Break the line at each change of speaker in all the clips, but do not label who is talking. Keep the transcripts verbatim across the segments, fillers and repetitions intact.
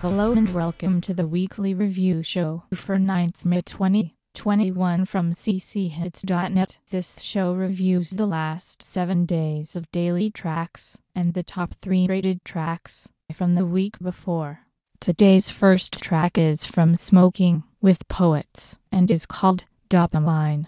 Hello and welcome to the weekly review show for ninth May twenty twenty-one from c c hits dot net. This show reviews the last seven days of daily tracks and the top three rated tracks from the week before. Today's first track is from Smoking with Poets and is called Dopamine.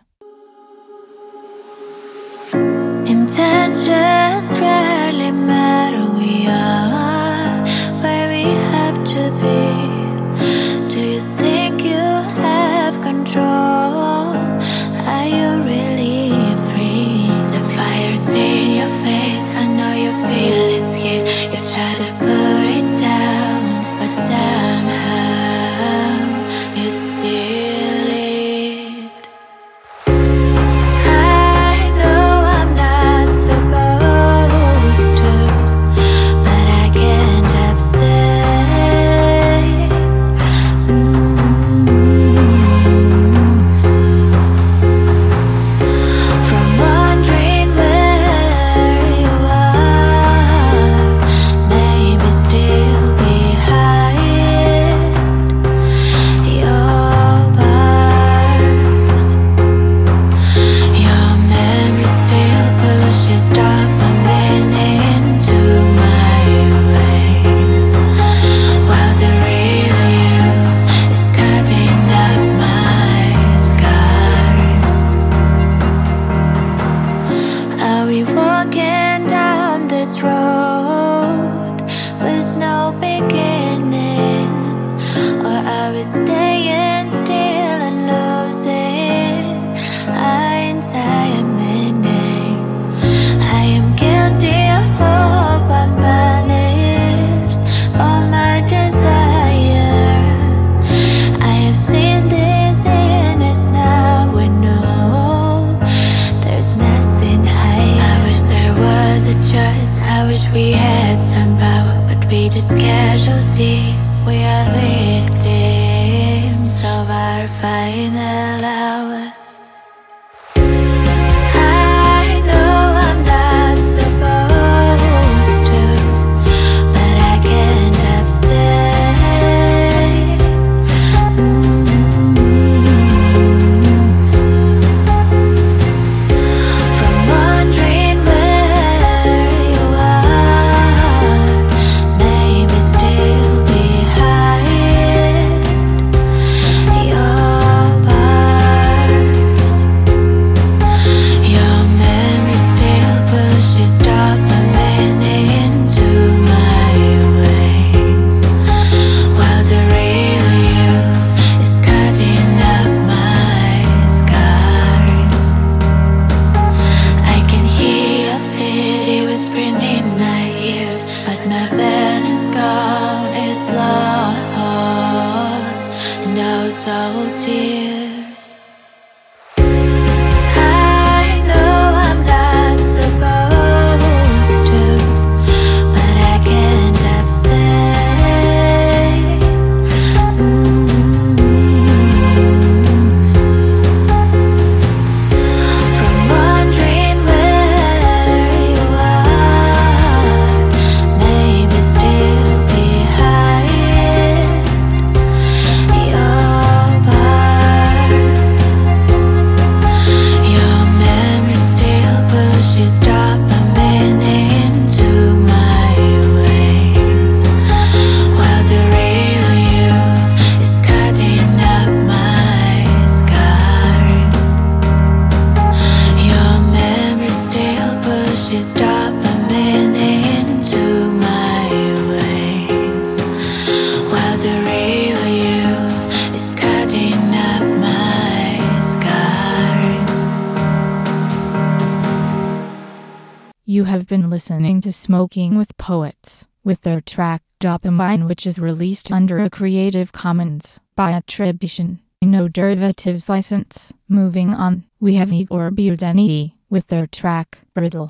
Intentions rarely matter, we are where we have to be. Do you think you have control? Are you really free? The fire's in your face, I know you feel it's here. You try to put it down, but somehow it's still it. I know I'm not supposed to, but I can't abstain. Just casualties, we are victims of our final hour. I know I'm not supposed to, but I can't abstain. From wondering where you are, maybe still behind your bars. Your memory still pushes dopamine into my veins, while the real you is cutting up my scars. I can hear your pity whispering in my ears, but my venom's gone, it's lost in those old tears. I know I'm not supposed to, but I can't abstain. From wondering where you are, maybe still behind your bars. Your memory still pushes dopamine into my veins, while the real you is cutting up my scars. Your memory still pushes dopamine into my veins, while the real you is cutting up my scars.
You have been listening to Smoking with Poets with their track Dopamine, which is released under a Creative Commons by attribution, no derivatives license. Moving on, we have Igor Budeny with their track Brittle.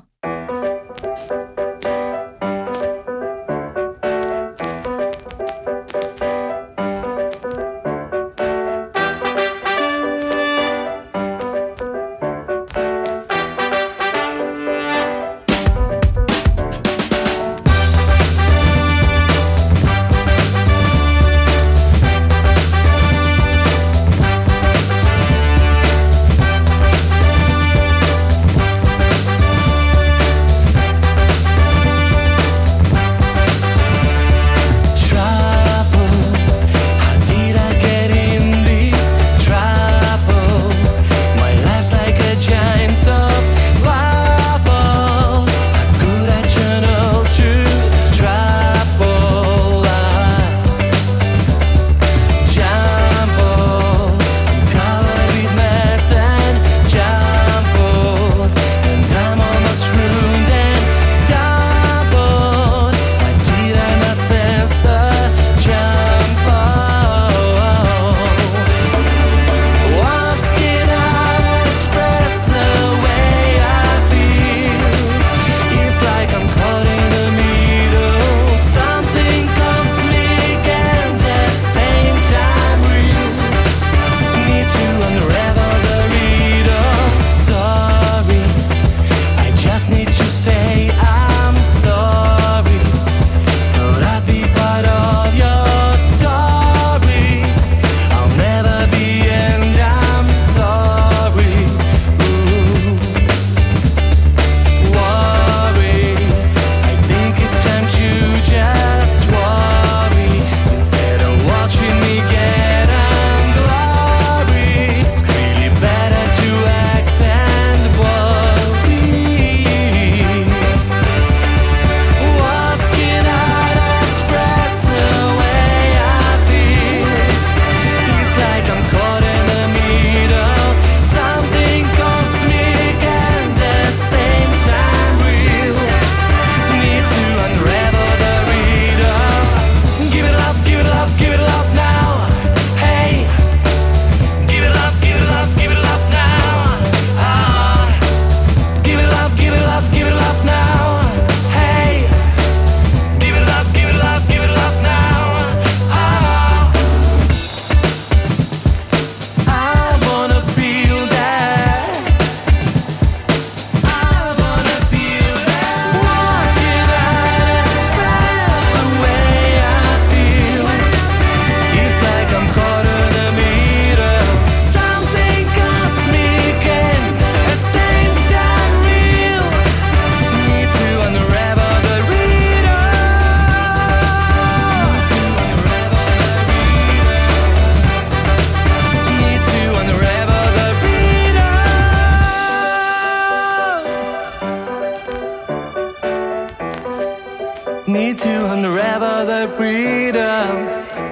need to unravel the freedom.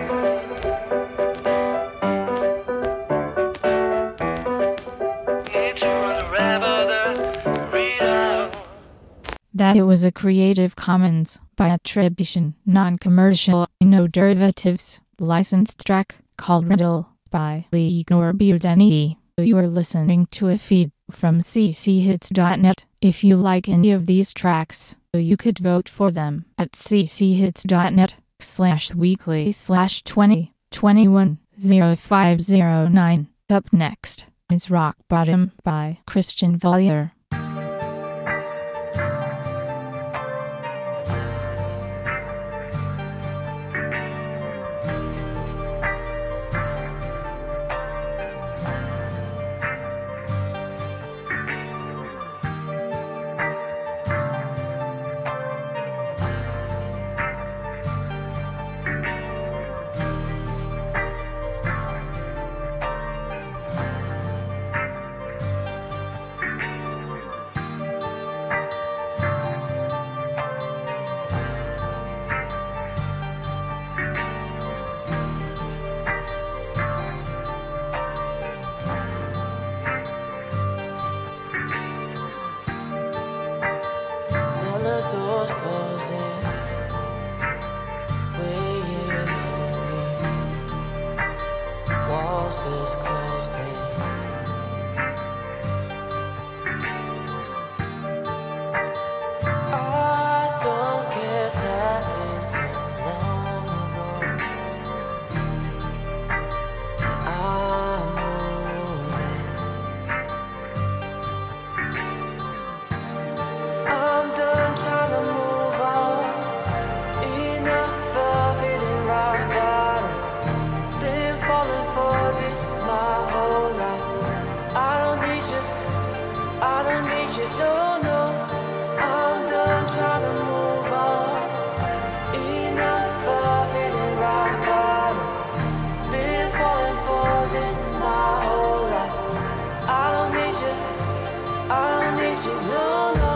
That it was a Creative Commons by attribution, non-commercial, no derivatives, licensed track called Riddle by Igor Budeni. You are listening to a feed from c c hits dot net. If you like any of these tracks, you could vote for them at c c hits dot net slash weekly slash twenty twenty-one oh five oh nine. Up next is Rock Bottom by Christian Valier.
Doors closing, weighing on me. Walls just closed in. I don't care if that been so long ago. I'm moving. I'm done trying to move on. Enough of hitting rock bottom. Been falling for this my whole life. I don't need you, I don't need you, no, no. I'm done trying to move on. Enough of hitting rock bottom. Been falling for this my whole life. I don't need you, I don't need you, no, no.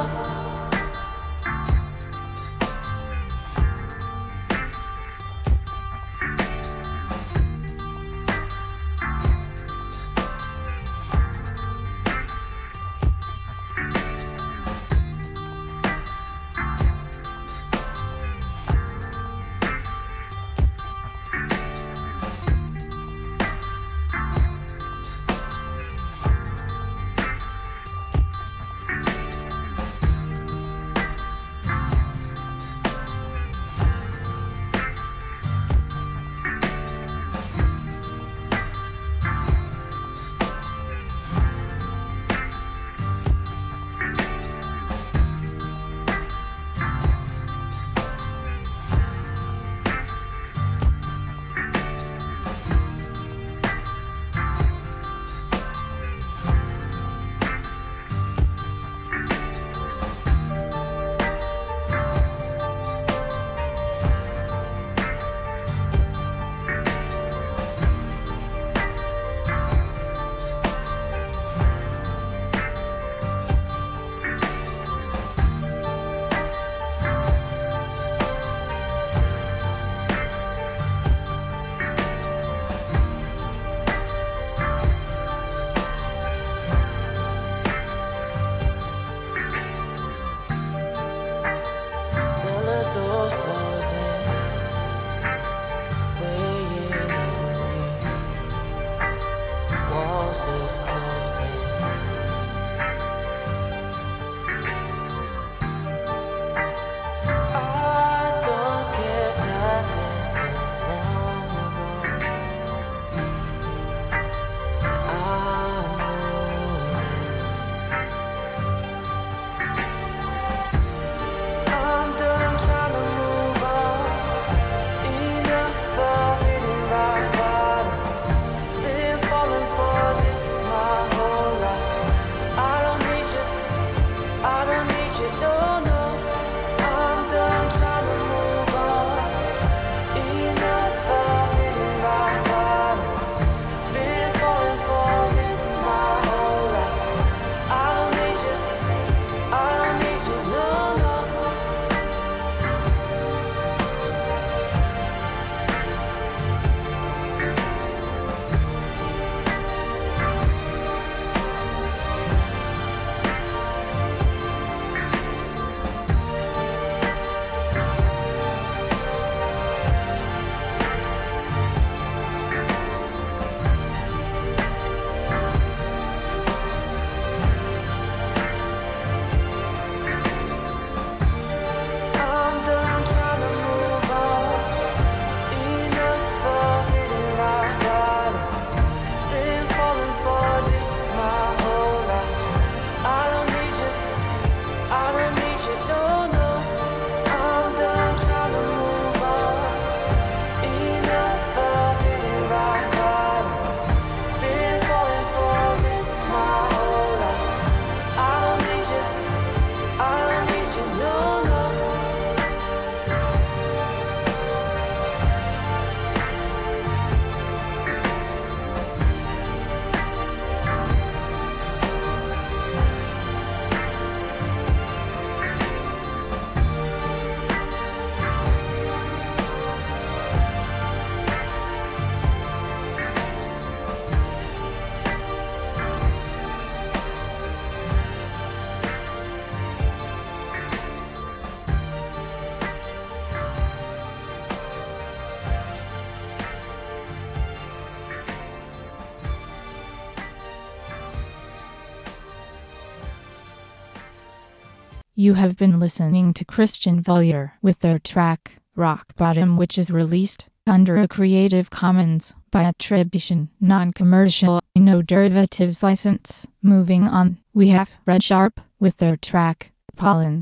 You have been listening to Christian Valier with their track, Rock Bottom, which is released under a Creative Commons by attribution, non-commercial, no derivatives license. Moving on, we have Red Sharp with their track, Pollen.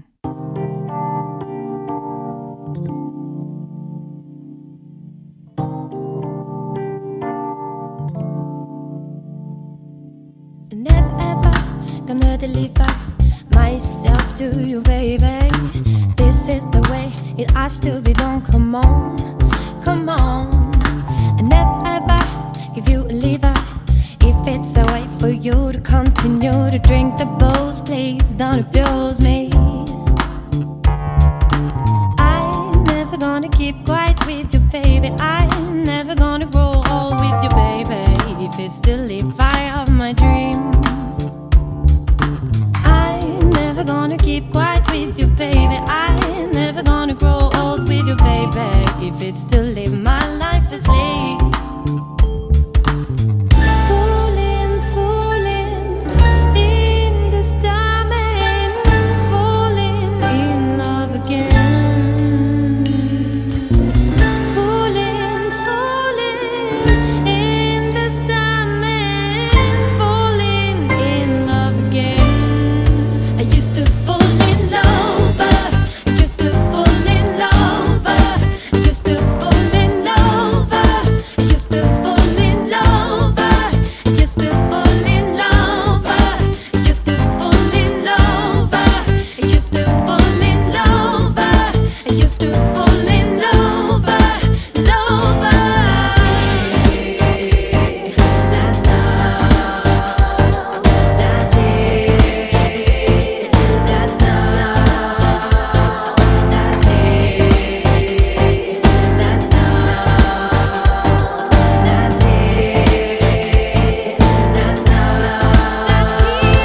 Never ever gonna deliver myself to you, baby. This is the way it has to be done. Come on, come on. I never ever give you a liver if it's a way for you to continue to drink the booze. Please don't abuse me. I'm never gonna keep quiet with you, baby. I'm never gonna grow old with you, baby. If it's still the fire of my dream, I'm never gonna keep quiet with you, baby. I'm never gonna grow old with you, baby. If it's still live my life asleep. Fooling, fooling in the storm and falling in love again. Fooling, fooling in the storm and falling in love again. I used to fall in love. I used to fall in love. I used to fall in love. I used to fall in love. I used to fall in love. I used to fall in love. I used to fall in love. I used to fall in love. Love. That's not. That's it. That's not. That's it. That's not. That's it. That's not. That's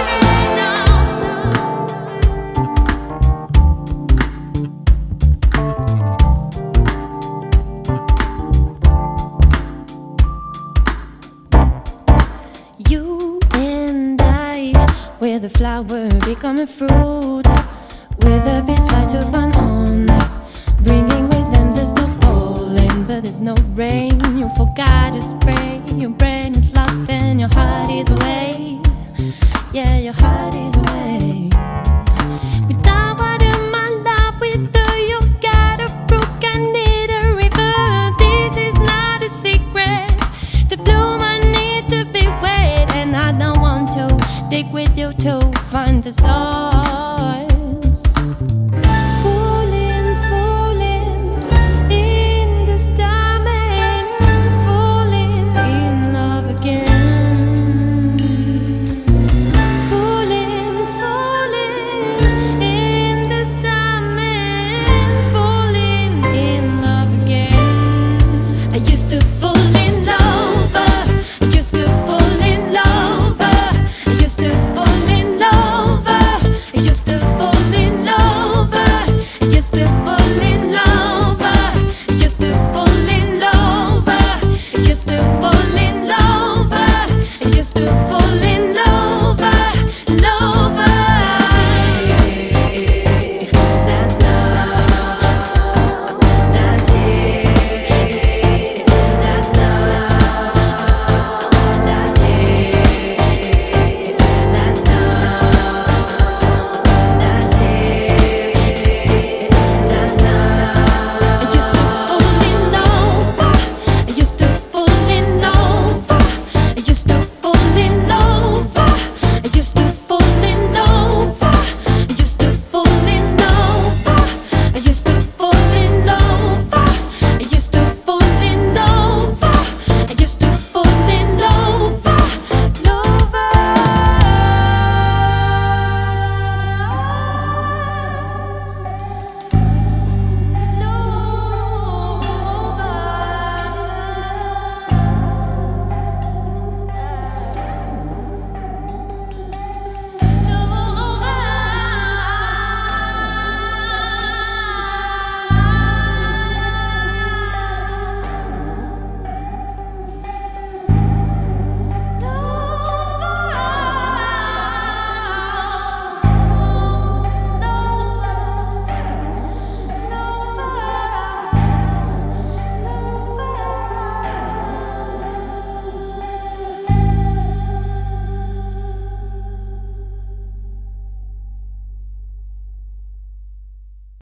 here now. You and I, we're the flower becoming fruit, with a beast fight to find on, bringing with them there's no falling, but there's no rain. You forgot to spray, your brain is lost and your heart is away. Yeah, your heart is away. Without water, my love, with her you got a brook, I need a river. This is not a secret. To bloom I need to be wet, and I don't want to dig with you to find the source. Fooling, fooling in the storm and falling in love again. Fooling,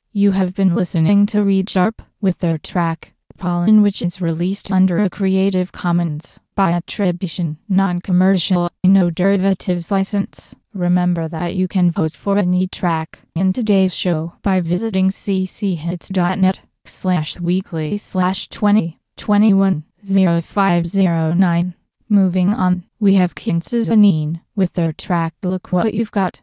You have been listening to Reed Sharp with their track Pollen, which is released under a Creative Commons by attribution, non-commercial, no derivatives license. Remember that you can vote for any track in today's show by visiting cchits.net slash weekly slash 20 21 0509. Moving on, we have King Suzanine with their track Look What You've Got.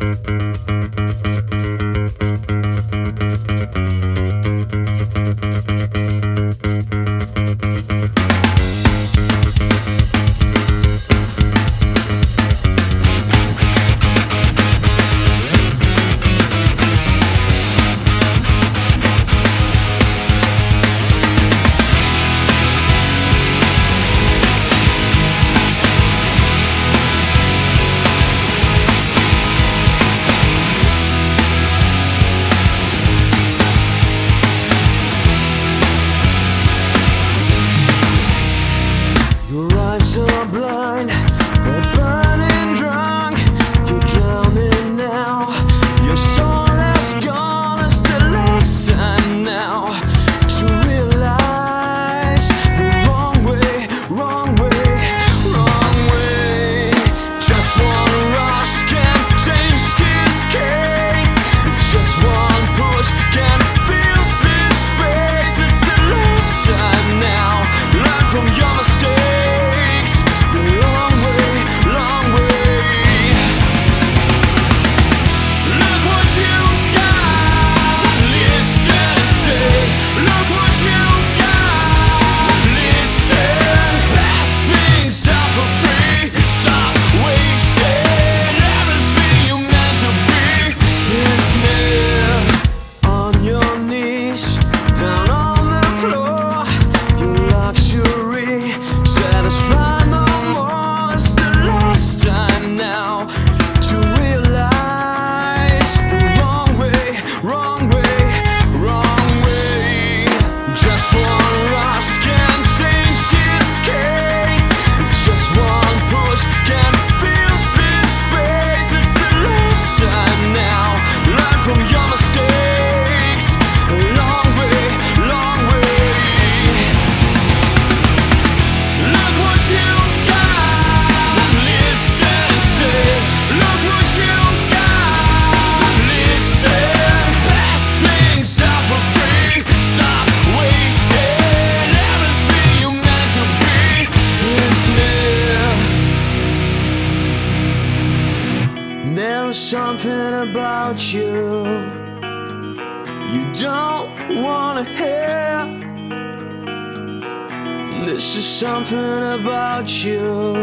Something about you you don't wanna hear. This is something about you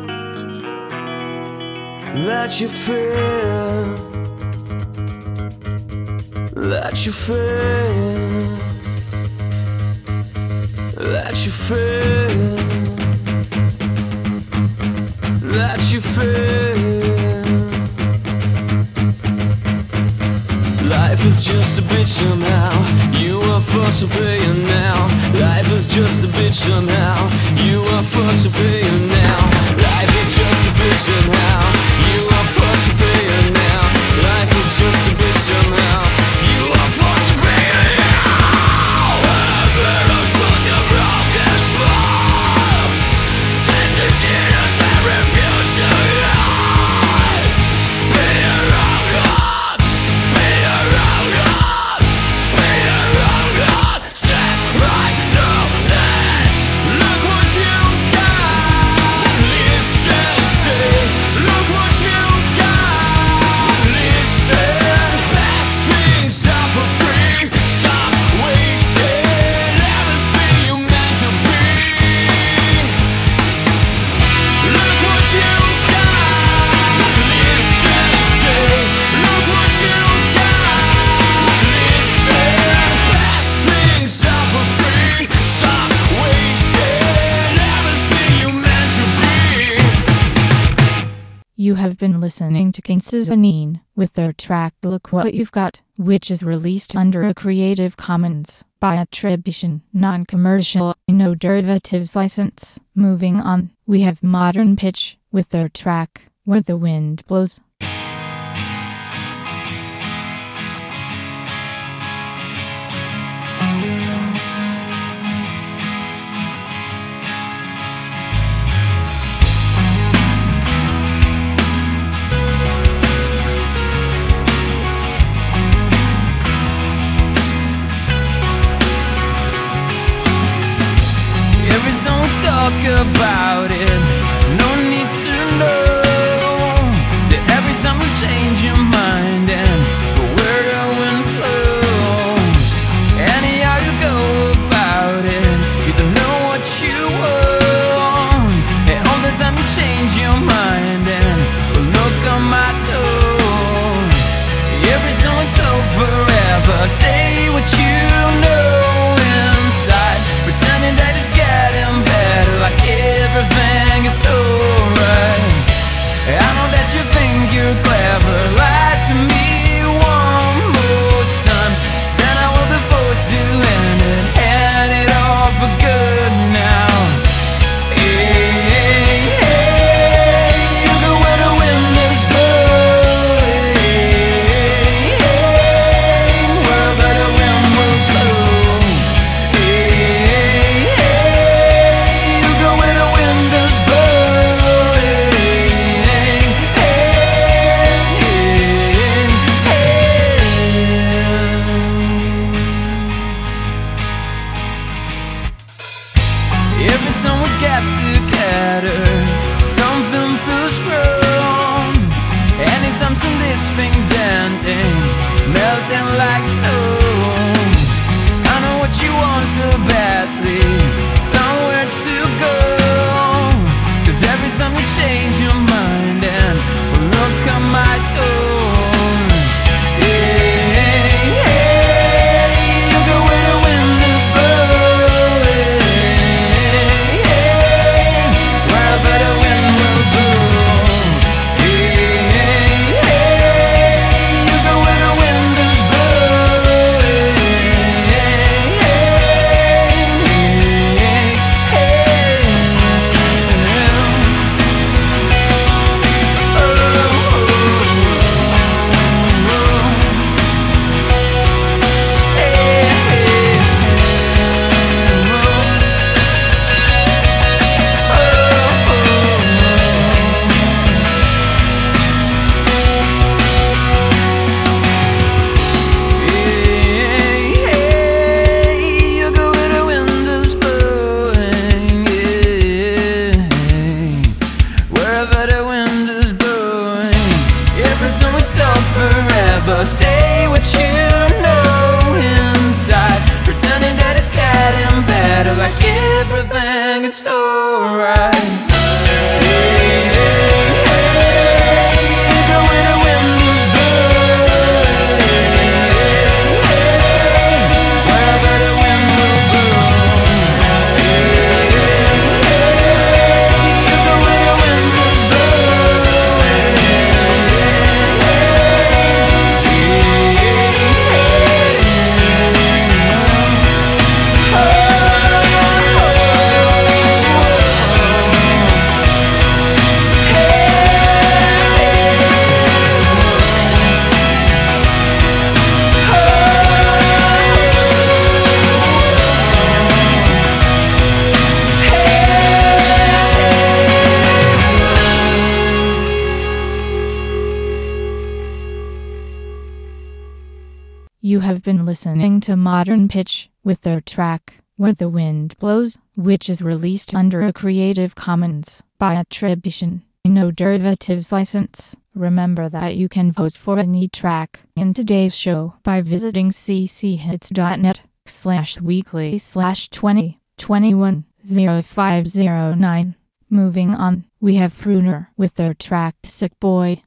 that you feel, that you feel, that you feel, that you feel. Life is just a bitch somehow. You are forced to pay it now. Life is just a bitch somehow. You are forced to pay it now. Life is just a bitch somehow. You are forced to pay it now. Life is just a bitch somehow. You are forced to pay it now. A bit of such a broken soul. Take the sinners and refuse to lie. Be a rock up. Be a rock up. Be a rock up. Step right through this. Look what you've got. Listen, see. Look what you've got. Listen. Best things are for free. Stop wasting everything you meant to be. Look what you've got. Listen, see. Look what you've got. Listen. Best things are for free. Stop wasting everything you meant to be.
You have been listening to King Suzanine with their track Look What You've Got, which is released under a Creative Commons by attribution, non-commercial, no derivatives license. Moving on, we have Modern Pitch with their track Where the Wind Blows.
time we talk about it, no need to know that every time we change your mind and go where the wind blows. Anyhow you go about it, you don't know what you want, and all the time you change your mind and will look on my door. Every time it's over, ever say what you know inside, pretending that it's getting better, like everything is alright. I know that you think you're clever, lie to me one more time, then I will be forced to end it, end it all for good now. Hey, hey, you go where the wind is blowing, hey, wherever the wind will blow. Hey, hey, you go where the wind is blowing, hey, hey, hey. Every time we get together, something feels wrong. Anytime soon this thing's ending, melting like stone. I know what you want so badly, somewhere to go. Cause every time you change your mind and look at my door. Hey, hey, you go where the wind is blowing, hey, wherever the wind will blow. Hey, hey, you go where the wind is blowing, hey, hey, hey, forever. Say what you know inside, pretending that it's getting better, like everything is alright. Hey, hey, hey, you go where the wind is blowing, hey, wherever the wind will blow. Hey, hey, you go where the wind is blowing,
You have been listening to Modern Pitch with their track, Where the Wind Blows, which is released under a Creative Commons by attribution, no derivatives license. Remember that you can vote for any track in today's show by visiting cchits.net slash weekly slash 20 21 0509. Moving on, we have Pruner with their track Sick Boy.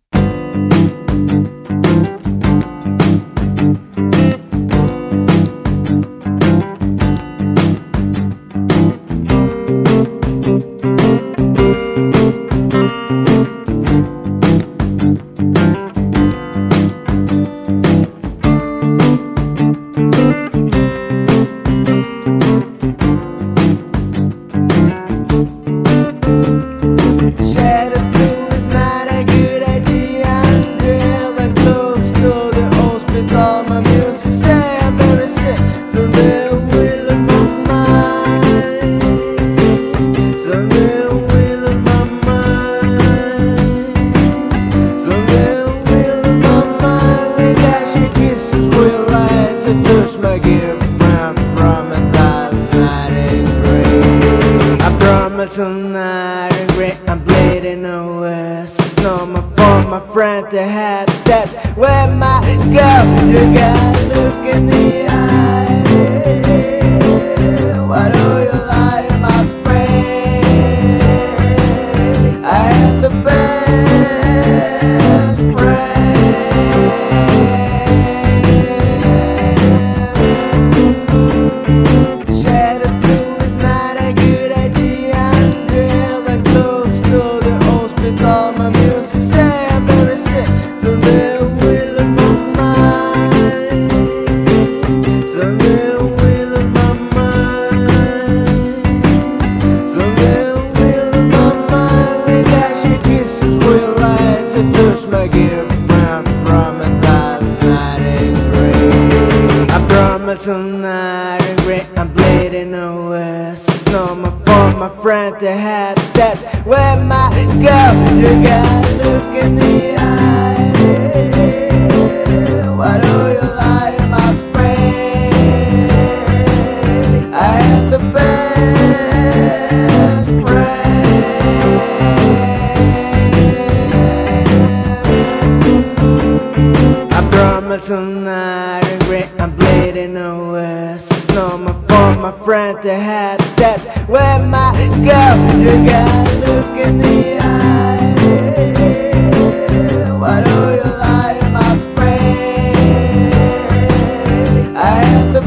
Shadow is not a good idea until the close.
You gotta look in the eye. Why do you lie, my friend? I had the best friend. Shadow through is not a good idea. Girl, I'm close to the hospital. My music say I'm very sick, so they will lose my mind. So they will lose my mind. So they will lose my mind. We got your kisses, will like to touch my girlfriend. Promise I'll not regret. I promise I'll not regret. I'm bleeding away. No more for my friend to have sex. Where my girl, you gotta look in the eye. Why do you lie, my friend? I had the best friend. I promise I'll not regret. I'm bleeding away. No more for my friend to have sex. Where my girl, you gotta look in the eye. Why do you lie, my friend? I had the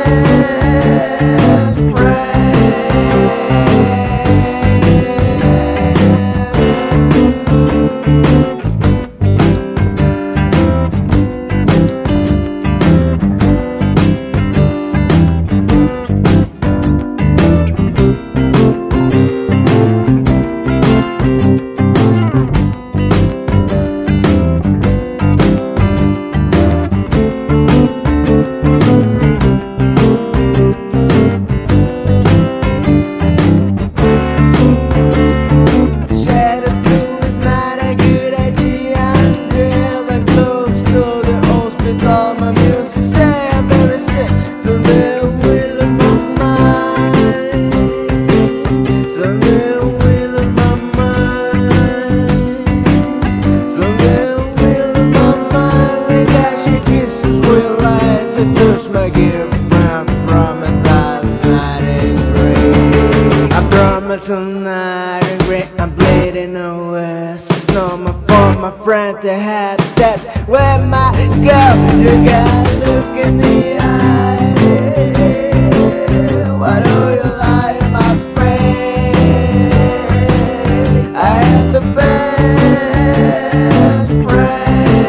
best friend. Shadow through is not a good idea. Girl, I'm close to the hospital. My music say I'm very sick, so they will lose my mind. So they will lose my mind. So they will lose my mind. We got your kisses, will like to touch my girlfriend. Promise I'll not regret. I promise I'll not regret. I'm bleeding away. No more for my friend to have sex. Where my girl, you gotta look in the eye. Why do you lie, my friend? I had the best friend.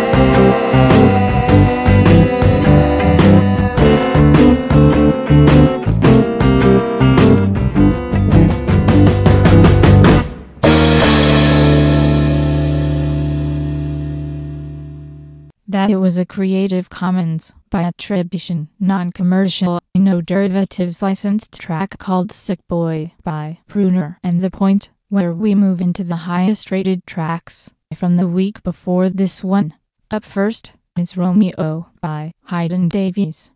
That it was a Creative Commons by attribution, non-commercial, no derivatives licensed track called Sick Boy by Pruner and The Point, where we move into the highest rated tracks from the week before this one. Up first is Romeo by Hayden Davies.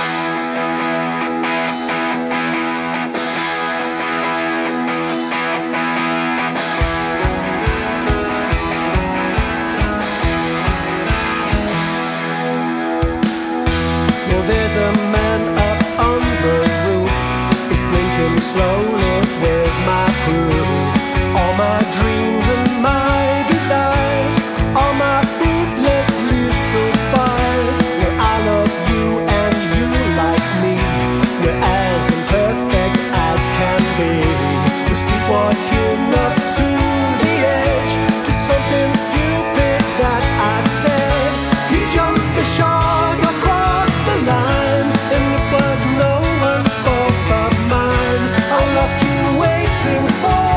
Well, there's a man up on the roof. He's blinking slowly. Where's my proof? All my dreams and my desires, all my fruitless little fires. Well, I love you and you like me. We're as imperfect as can be. We're sleepwalking up to the edge, to something stupid that I said. You jumped the shark across the line, and it was no one's fault but mine. I lost you waiting for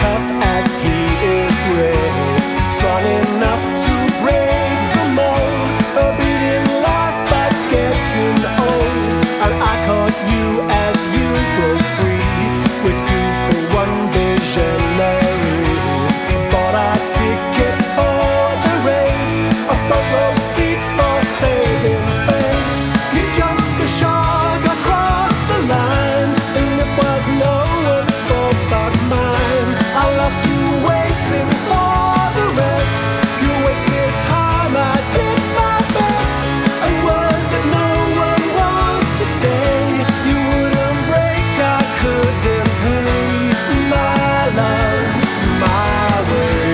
tough as he is brave, strong enough to break the mold, a beating life but getting old. And I caught you as you broke free. We're two for one visionaries. Bought a ticket for the race, a front row seat for saving face. You jumped the shark across the line, and it was no one's fault but mine. I lost you waiting for the rest. You wasted time, I did my best. And words that no one wants to say, you wouldn't break, I couldn't pay. My love, my way.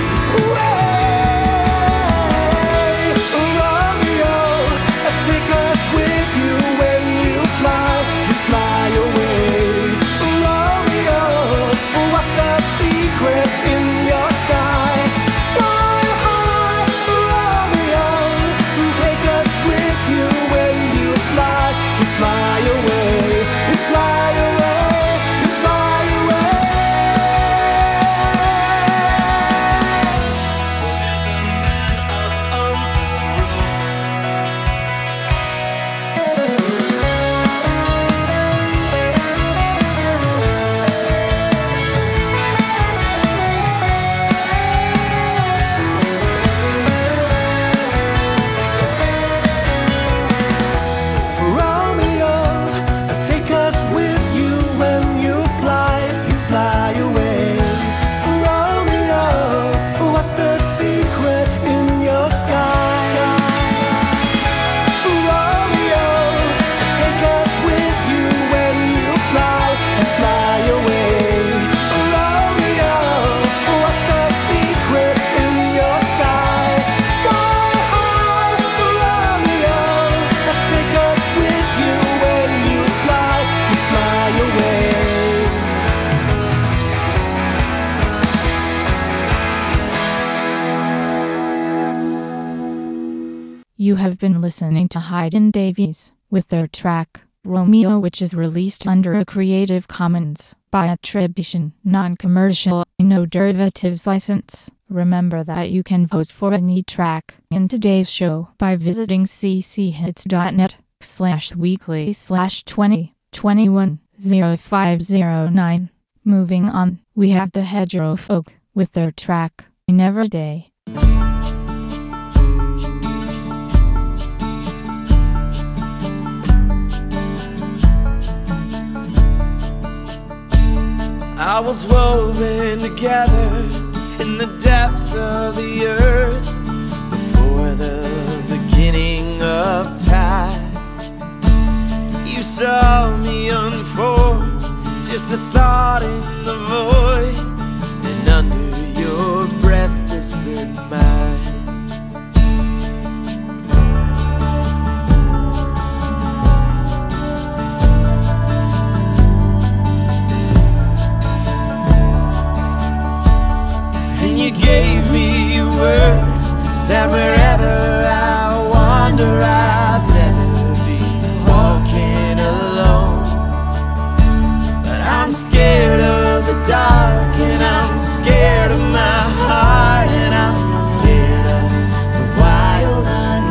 Way. Romeo, take us with you when you fly, you fly away. Romeo, what's the secret in your sky? Sky high, Romeo, take us with you when you fly, you fly away, you fly away, you fly away. There's a man up on the roof. Romeo, take us with you when you fly, you fly away. Romeo, what's the secret in your sky? Romeo, take us with you when you fly, you fly away. Romeo, what's the secret in your sky? Sky high, Romeo, take us with you when you fly, you fly away.
You have been listening to Hayden Davies with their track Romeo, which is released under a Creative Commons by attribution, non-commercial, no derivatives license. Remember that you can vote for any track in today's show by visiting cchits.net slash weekly slash 20 21 0509. Moving on, we have the Hedgerow Folk with their track Never Day.
I was woven together in the depths of the earth before the beginning of time. You saw me unfold, just a thought in the void, and under your breath whispered mine. You gave me a word that wherever I wander, I'd never be walking alone. But I'm scared of the dark, and I'm scared of my heart, and I'm scared of the wild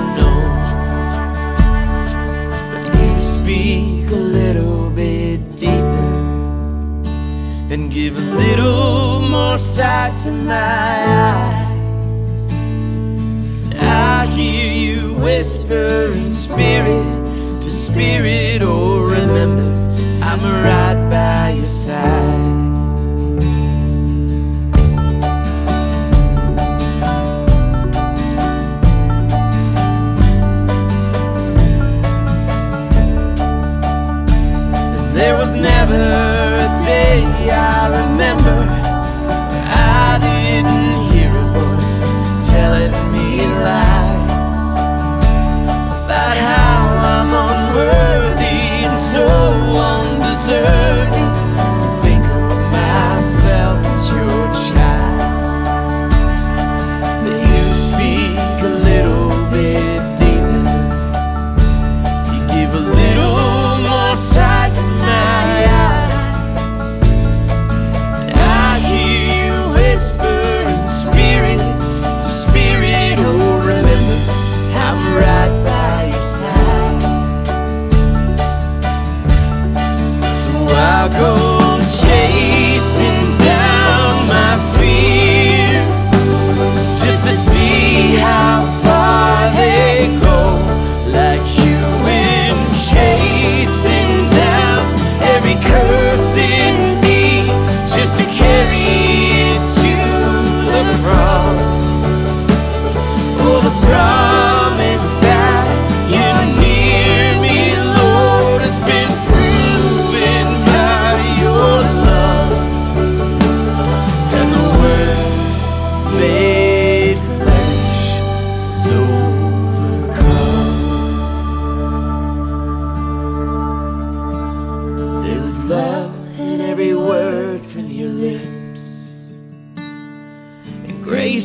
unknown. But you speak a little bit deeper and give a little more sight to my eyes. I hear you whispering spirit to spirit. Oh, remember, I'm right by your side. And there was never a day I remember I didn't hear a voice telling me lies about how I'm unworthy and so undeserving to think of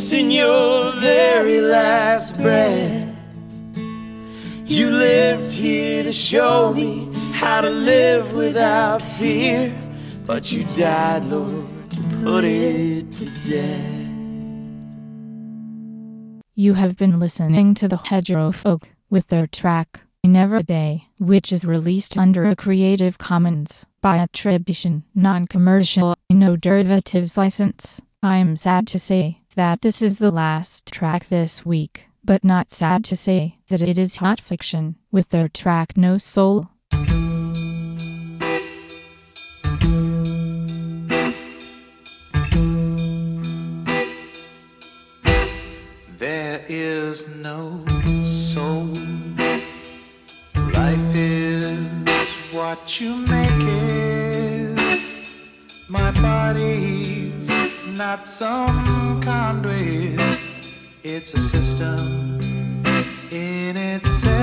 voice in your very last breath. You lived here to show me how to live without fear, but you died, Lord, to put it to death.
You have been listening to the Hedgerow Folk with their track Never a Day, which is released under a Creative Commons by attribution, non-commercial, no derivatives license. I'm sad to say that this is the last track this week, but not sad to say that it is Hot Fiction with their track No Soul.
There is no soul. Life is what you make it. My body's not some conduit. It's a system in itself.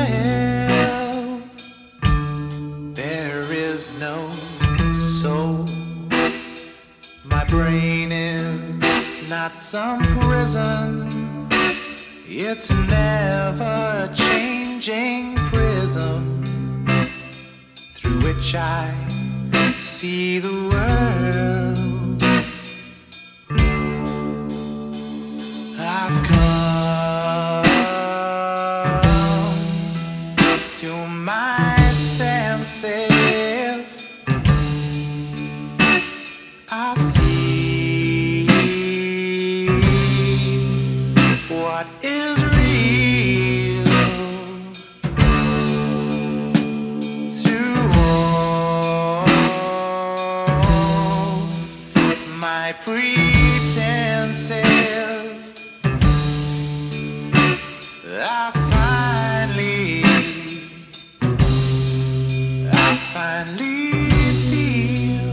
There is no soul. My brain is not some prison. It's a never-changing prism through which I see the world. I've come to my senses. I see what is real through all my pretenses. I finally, I finally feel.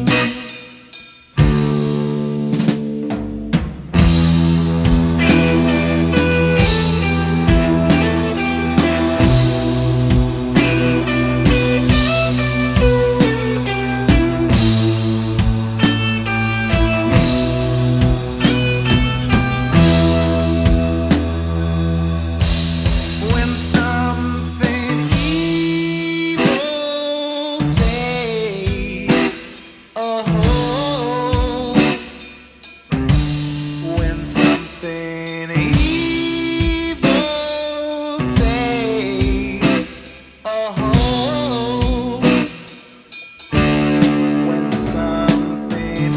When something evil takes a hold, when something evil takes a hold, when something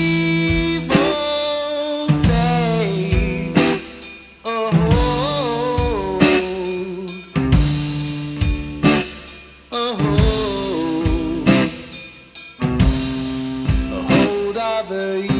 evil takes a hold, a hold, a hold over you.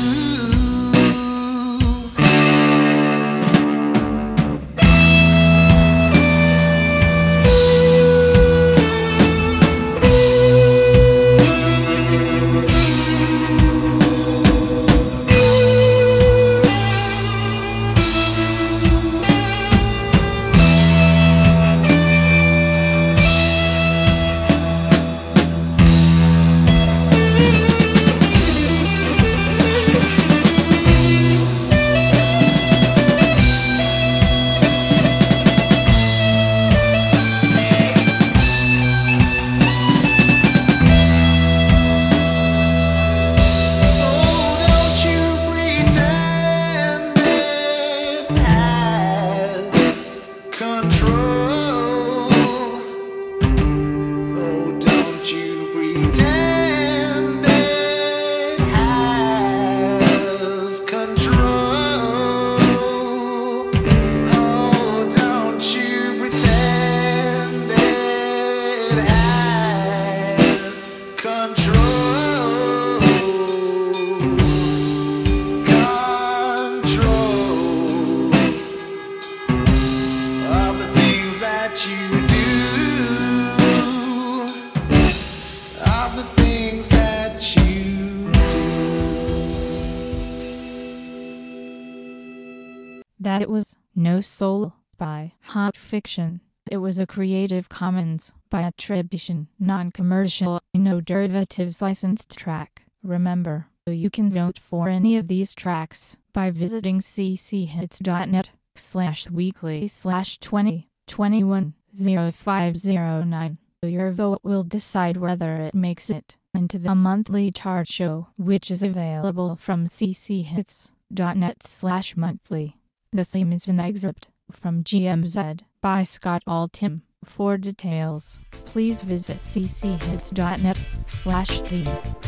Don't you pretend it has control. Oh, don't you pretend it has control. Oh, don't you pretend it has control. Control of the things that you do, of the things that you do.
That it was No Soul by Hot Fiction. It was a Creative Commons by attribution, non-commercial, no derivatives licensed track. Remember, You can vote for any of these tracks by visiting cchits.net slash weekly slash 20 21 0509. Your vote will decide whether it makes it into the monthly chart show, which is available from cchits.net slash monthly. The theme is an excerpt from G M Z by Scott Altham. For details, please visit cchits.net slash theme.